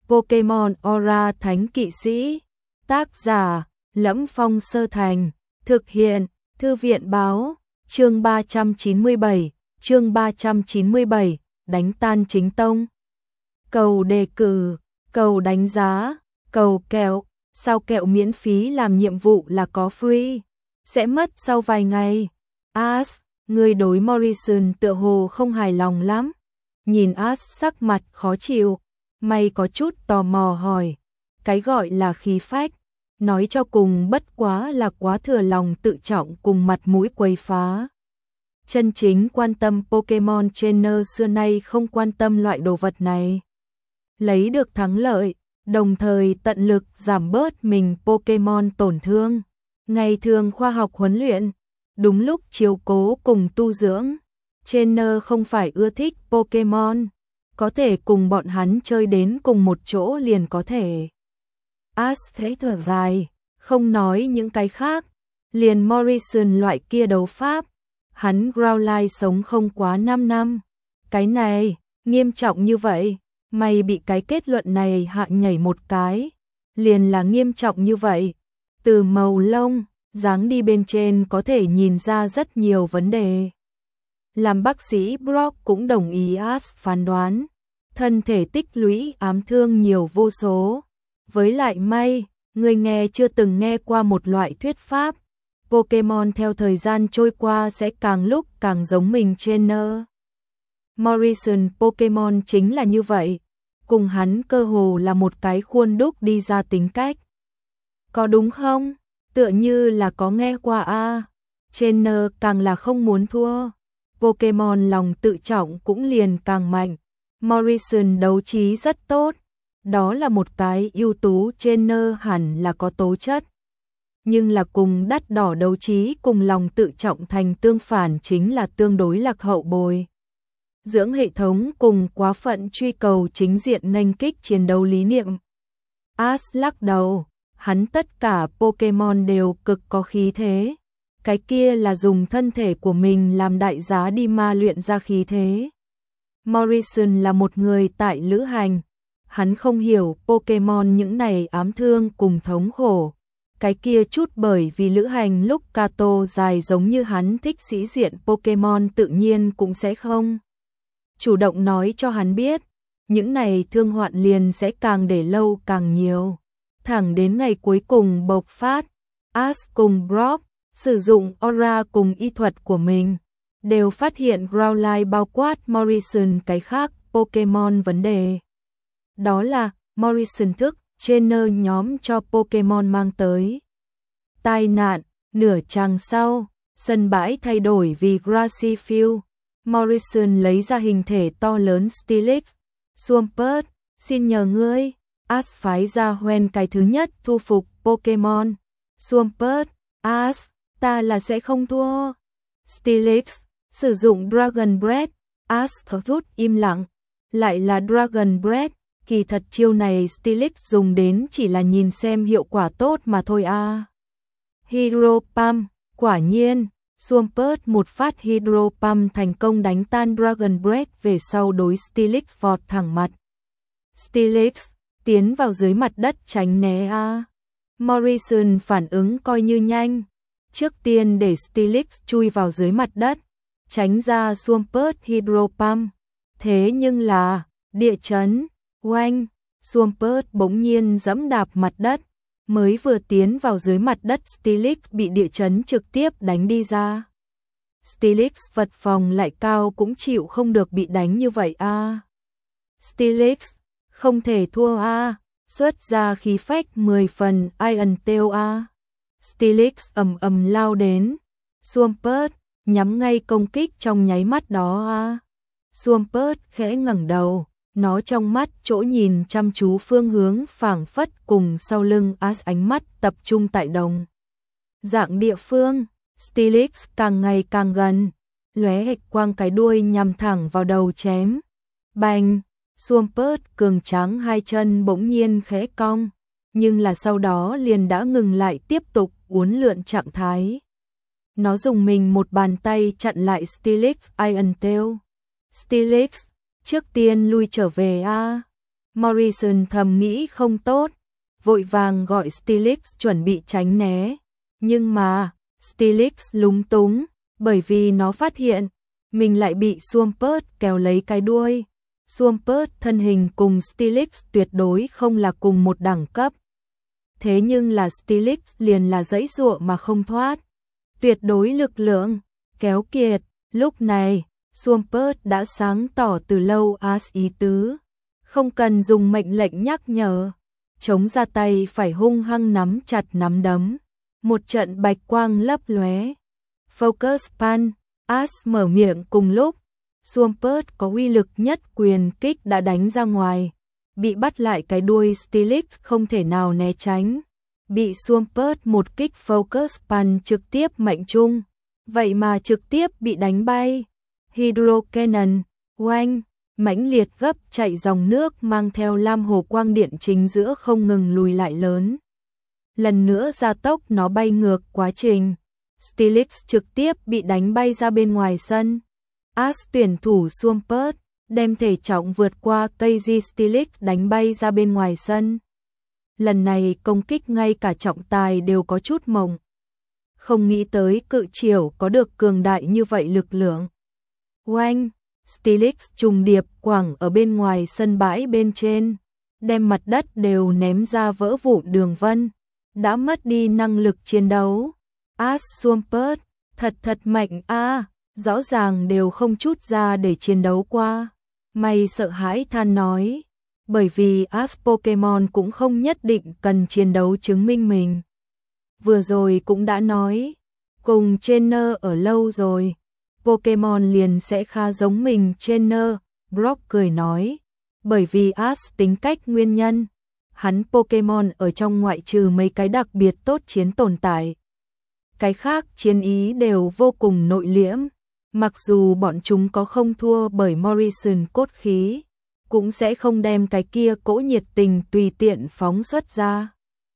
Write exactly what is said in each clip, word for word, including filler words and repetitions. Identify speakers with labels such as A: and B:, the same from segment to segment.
A: Pokemon Aura Thánh Kỵ Sĩ. Tác giả: Lẫm Phong Sơ Thành. Thực hiện: Thư viện báo. Chương ba trăm chín mươi bảy, chương ba trăm chín mươi bảy, đánh tan chính tông. Cầu đề cử, cầu đánh giá, cầu kẹo, sao kẹo miễn phí làm nhiệm vụ là có free, sẽ mất sau vài ngày. Ash, người đối Morrison tựa hồ không hài lòng lắm. Nhìn Ash sắc mặt khó chịu, mày có chút tò mò hỏi, cái gọi là khí phách, nói cho cùng bất quá là quá thừa lòng tự trọng cùng mặt mũi quấy phá. Chân chính quan tâm Pokemon Trainer xưa nay không quan tâm loại đồ vật này. Lấy được thắng lợi, đồng thời tận lực giảm bớt mình Pokemon tổn thương. Ngày thường khoa học huấn luyện, đúng lúc chiếu cố cùng tu dưỡng. Trainer không phải ưa thích Pokemon, có thể cùng bọn hắn chơi đến cùng một chỗ liền có thể. Ash thế thở dài, không nói những cái khác, liền Morrison loại kia đấu pháp, hắn Growlithe sống không quá năm năm. Cái này, nghiêm trọng như vậy, mày bị cái kết luận này hạ nhảy một cái, liền là nghiêm trọng như vậy. Từ màu lông, dáng đi bên trên có thể nhìn ra rất nhiều vấn đề. Làm bác sĩ Brock cũng đồng ý Ash phán đoán, thân thể tích lũy ám thương nhiều vô số. Với lại may, người nghe chưa từng nghe qua một loại thuyết pháp, Pokemon theo thời gian trôi qua sẽ càng lúc càng giống mình trainer. Morrison Pokemon chính là như vậy, cùng hắn cơ hồ là một cái khuôn đúc đi ra tính cách. Có đúng không? Tựa như là có nghe qua a. À. Trainer càng là không muốn thua, Pokemon lòng tự trọng cũng liền càng mạnh. Morrison đấu trí rất tốt, đó là một cái ưu tú trainer hẳn là có tố chất. Nhưng là cùng đắt đỏ đấu trí cùng lòng tự trọng thành tương phản chính là tương đối lạc hậu bồi. Dưỡng hệ thống cùng quá phận truy cầu chính diện nghênh kích chiến đấu lý niệm. Ash lắc đầu, hắn tất cả Pokemon đều cực có khí thế. Cái kia là dùng thân thể của mình làm đại giá đi ma luyện ra khí thế. Morrison là một người tại lữ hành, hắn không hiểu Pokemon những này ám thương cùng thống khổ. Cái kia chút bởi vì lữ hành lúc Kato dài giống như hắn thích sĩ diện Pokemon tự nhiên cũng sẽ không chủ động nói cho hắn biết, những này thương hoạn liền sẽ càng để lâu càng nhiều. Thẳng đến ngày cuối cùng bộc phát, Ash cùng Brock sử dụng aura cùng y thuật của mình, đều phát hiện Growlithe bao quát Morrison cái khác Pokemon vấn đề. Đó là Morrison thức trainer nhóm cho Pokemon mang tới tai nạn. Nửa chặng sau, sân bãi thay đổi vì Grassy Field. Morrison lấy ra hình thể to lớn Steelix. Swampert, xin nhờ ngươi. Ash phái ra Hoenn cái thứ nhất thu phục Pokemon. Swampert, Ash, ta là sẽ không thua. Steelix, sử dụng Dragon Breath. Ash rút im lặng. Lại là Dragon Breath. Kỳ thật chiêu này Steelix dùng đến chỉ là nhìn xem hiệu quả tốt mà thôi a. À. Hydro Pump, quả nhiên, Swampert một phát Hydro Pump thành công đánh tan Dragon Breath về sau đối Steelix vọt thẳng mặt. Steelix, tiến vào dưới mặt đất tránh né a. À. Morrison phản ứng coi như nhanh, trước tiên để Steelix chui vào dưới mặt đất, tránh ra Swampert Hydro Pump. Thế nhưng là, địa chấn. Oanh, Swampert bỗng nhiên giẫm đạp mặt đất, mới vừa tiến vào dưới mặt đất Steelix bị địa chấn trực tiếp đánh đi ra. Steelix vật phòng lại cao cũng chịu không được bị đánh như vậy a. À. Steelix, không thể thua a, à. Xuất ra khí phách mười phần Iron Tail a. À. Steelix ầm ầm lao đến, Swampert nhắm ngay công kích trong nháy mắt đó a. À. Swampert khẽ ngẩng đầu. Nó trong mắt chỗ nhìn chăm chú phương hướng phảng phất cùng sau lưng Ash ánh mắt tập trung tại đồng dạng địa phương. Steelix càng ngày càng gần, lóe hạch quang cái đuôi nhằm thẳng vào đầu chém. Bành, Swampert cường tráng hai chân bỗng nhiên khẽ cong, nhưng là sau đó liền đã ngừng lại tiếp tục uốn lượn trạng thái. Nó dùng mình một bàn tay chặn lại Steelix Iron Tail. Steelix, trước tiên lui trở về a. Morrison thầm nghĩ không tốt, vội vàng gọi Stilix chuẩn bị tránh né. Nhưng mà, Stilix lúng túng, bởi vì nó phát hiện, mình lại bị Swampert kéo lấy cái đuôi. Swampert thân hình cùng Stilix tuyệt đối không là cùng một đẳng cấp. Thế nhưng là Stilix liền là giãy giụa mà không thoát. Tuyệt đối lực lượng, kéo kiệt, lúc này, Swampert đã sáng tỏ từ lâu Ash ý tứ. Không cần dùng mệnh lệnh nhắc nhở. Chống ra tay phải hung hăng nắm chặt nắm đấm. Một trận bạch quang lấp lóe. Focus Pan, Ash mở miệng cùng lúc. Swampert có uy lực nhất quyền kích đã đánh ra ngoài. Bị bắt lại cái đuôi Stilix không thể nào né tránh. Bị Swampert một kích Focus Pan trực tiếp mệnh trung. Vậy mà trực tiếp bị đánh bay. Hydro Cannon, oanh, mãnh liệt gấp chạy dòng nước mang theo lam hồ quang điện chính giữa không ngừng lùi lại lớn. Lần nữa gia tốc nó bay ngược quá trình. Stilix trực tiếp bị đánh bay ra bên ngoài sân. Ash tuyển thủ Swampert đem thể trọng vượt qua cây di Stilix đánh bay ra bên ngoài sân. Lần này công kích ngay cả trọng tài đều có chút mộng. Không nghĩ tới cự chiểu có được cường đại như vậy lực lượng. Oanh, Stilix trùng điệp quẳng ở bên ngoài sân bãi bên trên, đem mặt đất đều ném ra vỡ vụn đường vân, đã mất đi năng lực chiến đấu. Ash Swampert, thật thật mạnh a, à, rõ ràng đều không chút ra để chiến đấu qua. Mày sợ hãi than nói, bởi vì Ash Pokemon cũng không nhất định cần chiến đấu chứng minh mình. Vừa rồi cũng đã nói, cùng trainer ở lâu rồi, Pokemon liền sẽ khá giống mình trainer, Brock cười nói, bởi vì Ash tính cách nguyên nhân, hắn Pokemon ở trong ngoại trừ mấy cái đặc biệt tốt chiến tồn tại. Cái khác chiến ý đều vô cùng nội liễm, mặc dù bọn chúng có không thua bởi Morrison cốt khí, cũng sẽ không đem cái kia cỗ nhiệt tình tùy tiện phóng xuất ra,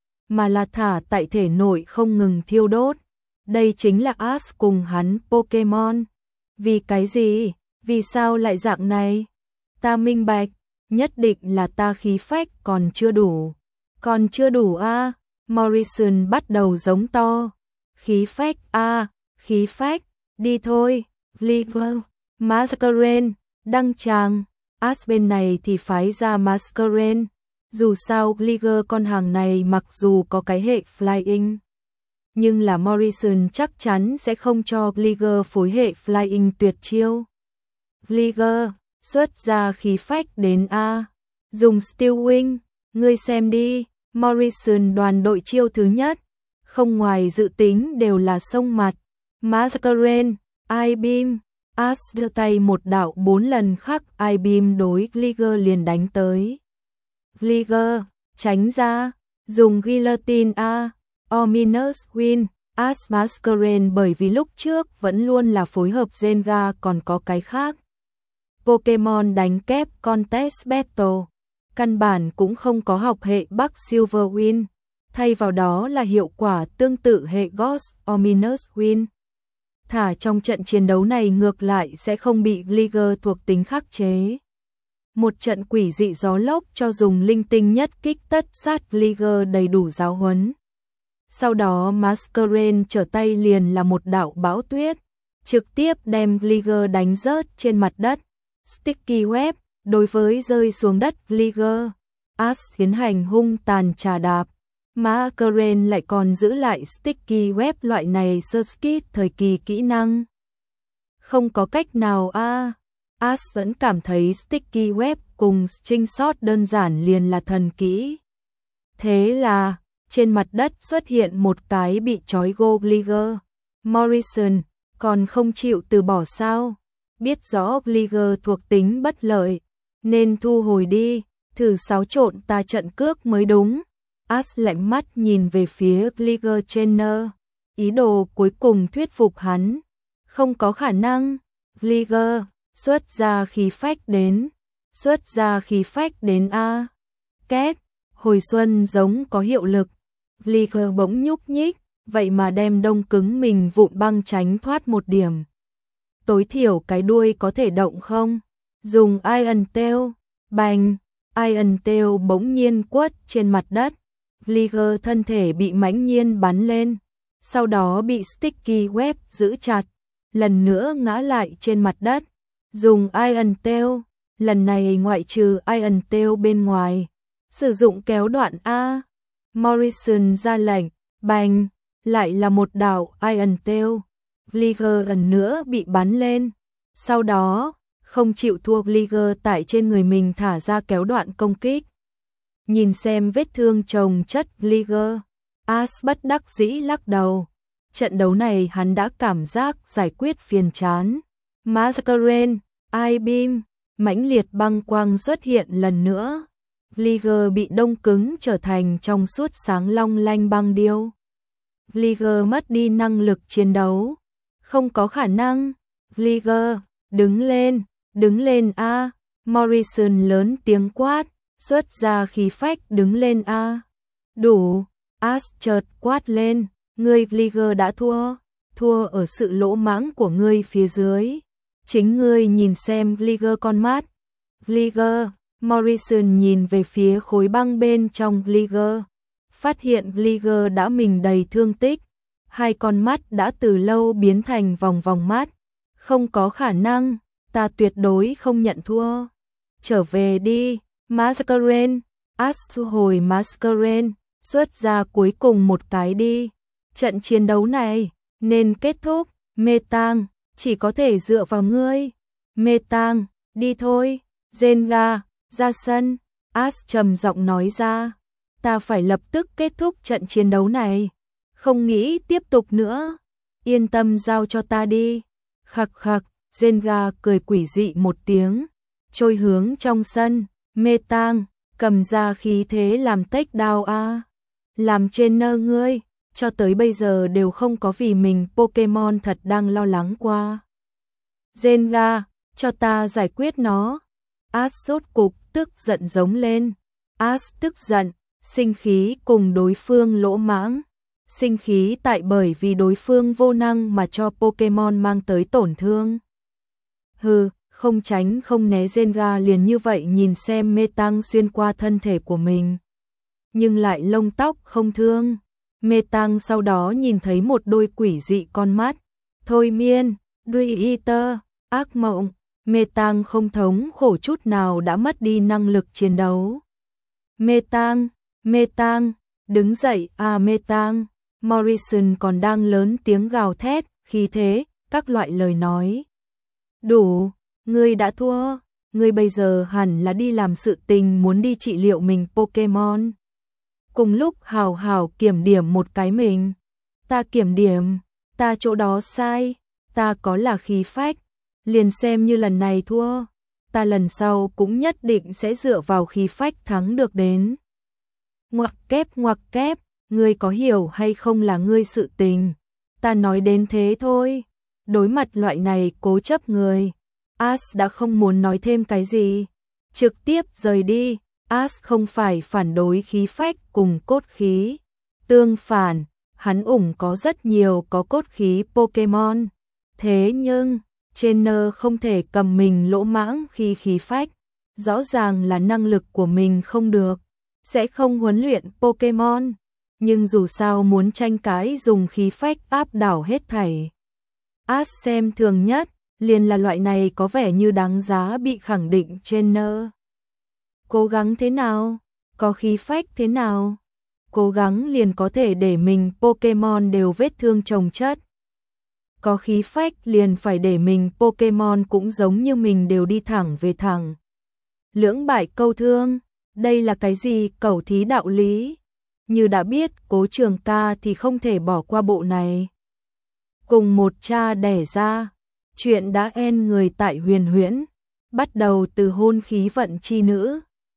A: mà là thả tại thể nội không ngừng thiêu đốt. Đây chính là Ash cùng hắn Pokemon. Vì cái gì? Vì sao lại dạng này? Ta minh bạch, nhất định là ta khí phách còn chưa đủ. Còn chưa đủ a, à? Morrison bắt đầu giống to. Khí phách a, à? Khí phách, đi thôi. Gligar, Masquerain, đăng tràng. Ash bên này thì phái ra Masquerain. Dù sao Gligar con hàng này mặc dù có cái hệ Flying, nhưng là Morrison chắc chắn sẽ không cho Gligar phối hệ Flying tuyệt chiêu. Gligar, xuất ra khí phách đến A. Dùng Steel Wing, ngươi xem đi. Morrison đoàn đội chiêu thứ nhất, không ngoài dự tính đều là sông mặt. Masquerain, I-Beam, Ash đưa tay một đạo bốn lần khắc I-Beam đối Gligar liền đánh tới. Gligar, tránh ra, dùng Guillotine A. Ominous Wind, Ash Masquerain bởi vì lúc trước vẫn luôn là phối hợp Zenga còn có cái khác. Pokemon đánh kép Contest Battle, căn bản cũng không có học hệ Bắc Silver Wind, thay vào đó là hiệu quả tương tự hệ Ghost Ominous Wind. Thả trong trận chiến đấu này ngược lại sẽ không bị Gligar thuộc tính khắc chế. Một trận quỷ dị gió lốc cho dùng linh tinh nhất kích tất sát Gligar đầy đủ giáo huấn. Sau đó Masquerain trở tay liền là một đạo bão tuyết, trực tiếp đem Gligar đánh rớt trên mặt đất. Sticky Web, đối với rơi xuống đất Gligar, Ash tiến hành hung tàn trà đạp. Masquerain lại còn giữ lại Sticky Web loại này sơ skit thời kỳ kỹ năng. Không có cách nào a, à. Ash vẫn cảm thấy Sticky Web cùng String Shot đơn giản liền là thần kỹ. Thế là trên mặt đất xuất hiện một cái bị trói gô Gligar. Morrison còn không chịu từ bỏ sao? Biết rõ Gligar thuộc tính bất lợi, nên thu hồi đi, thử xáo trộn ta trận cước mới đúng. Ash lạnh mắt nhìn về phía Gligar trainer, ý đồ cuối cùng thuyết phục hắn. Không có khả năng. Gligar, xuất ra khí phách đến. Xuất ra khí phách đến A. Két, hồi xuân giống có hiệu lực. Gligar bỗng nhúc nhích, vậy mà đem đông cứng mình vụn băng tránh thoát một điểm. Tối thiểu cái đuôi có thể động không? Dùng Iron Tail, bành, Iron Tail bỗng nhiên quất trên mặt đất. Vlieger thân thể bị mãnh nhiên bắn lên, sau đó bị Sticky Web giữ chặt, lần nữa ngã lại trên mặt đất. Dùng Iron Tail, lần này ngoại trừ Iron Tail bên ngoài, sử dụng kéo đoạn A. Morrison ra lệnh, bành, lại là một đạo Iron Tail. Vlieger lần nữa bị bắn lên, sau đó không chịu thua, Vlieger tại trên người mình thả ra kéo đoạn công kích. Nhìn xem vết thương chồng chất Vlieger, Ash bất đắc dĩ lắc đầu. Trận đấu này hắn đã cảm giác giải quyết phiền chán. Masquerade, I-Beam, mãnh liệt băng quang xuất hiện lần nữa. Vlieger bị đông cứng trở thành trong suốt sáng long lanh băng điêu. Vlieger mất đi năng lực chiến đấu. Không có khả năng. Vlieger, đứng lên, đứng lên a. Morrison lớn tiếng quát, xuất ra khí phách, đứng lên a. Đủ. Ash chợt quát lên, ngươi Vlieger đã thua, thua ở sự lỗ mãng của ngươi phía dưới. Chính ngươi nhìn xem Vlieger con mắt. Vlieger, Morrison nhìn về phía khối băng bên trong Vlieger, phát hiện Vlieger đã mình đầy thương tích, hai con mắt đã từ lâu biến thành vòng vòng mắt. Không có khả năng, ta tuyệt đối không nhận thua. Trở về đi, Masquerade. Ash thu hồi Masquerade, xuất ra cuối cùng một cái đi. Trận chiến đấu này nên kết thúc. Metang, chỉ có thể dựa vào ngươi. Metang, đi thôi. Zenga, ra sân. Ash trầm giọng nói ra. Ta phải lập tức kết thúc trận chiến đấu này. Không nghĩ tiếp tục nữa. Yên tâm giao cho ta đi. Khặc khặc, Zenga cười quỷ dị một tiếng, trôi hướng trong sân. Metang, cầm ra khí thế làm tách đao a. Làm trên nơ ngươi, cho tới bây giờ đều không có vì mình Pokemon thật đang lo lắng qua. Zenga, cho ta giải quyết nó. Ash sốt cục tức giận giống lên. Ash tức giận, sinh khí cùng đối phương lỗ mãng. Sinh khí tại bởi vì đối phương vô năng mà cho Pokemon mang tới tổn thương. Hừ, không tránh không né, Zenga liền như vậy nhìn xem Metang xuyên qua thân thể của mình, nhưng lại lông tóc không thương. Metang sau đó nhìn thấy một đôi quỷ dị con mắt. Thôi miên, Dream, ác mộng. Metang không thống khổ chút nào đã mất đi năng lực chiến đấu. Metang, Metang, đứng dậy à Metang. Morrison còn đang lớn tiếng gào thét, khí thế, các loại lời nói. Đủ, ngươi đã thua, ngươi bây giờ hẳn là đi làm sự tình, muốn đi trị liệu mình Pokemon. Cùng lúc hào hào kiểm điểm một cái mình. Ta kiểm điểm, ta chỗ đó sai, ta có là khí phách, liền xem như lần này thua, ta lần sau cũng nhất định sẽ dựa vào khí phách thắng được đến. Ngoặc kép ngoặc kép, ngươi có hiểu hay không là ngươi sự tình, ta nói đến thế thôi. Đối mặt loại này cố chấp người, Ash đã không muốn nói thêm cái gì, trực tiếp rời đi. Ash không phải phản đối khí phách cùng cốt khí, tương phản, hắn ủng có rất nhiều có cốt khí Pokemon. Thế nhưng, trainer không thể cầm mình lỗ mãng khi khí phách, rõ ràng là năng lực của mình không được, sẽ không huấn luyện Pokemon, nhưng dù sao muốn tranh cái dùng khí phách áp đảo hết thảy. Ash xem thường nhất, liền là loại này có vẻ như đáng giá bị khẳng định trainer. Cố gắng thế nào? Có khí phách thế nào? Cố gắng liền có thể để mình Pokemon đều vết thương chồng chất. Có khí phách liền phải để mình Pokemon cũng giống như mình đều đi thẳng về thẳng. Lưỡng bại câu thương, đây là cái gì cẩu thí đạo lý? Như đã biết Cố Trường Ca thì không thể bỏ qua bộ này. Cùng một cha đẻ ra, chuyện đã en người tại Huyền Huyễn, bắt đầu từ hôn khí vận chi nữ.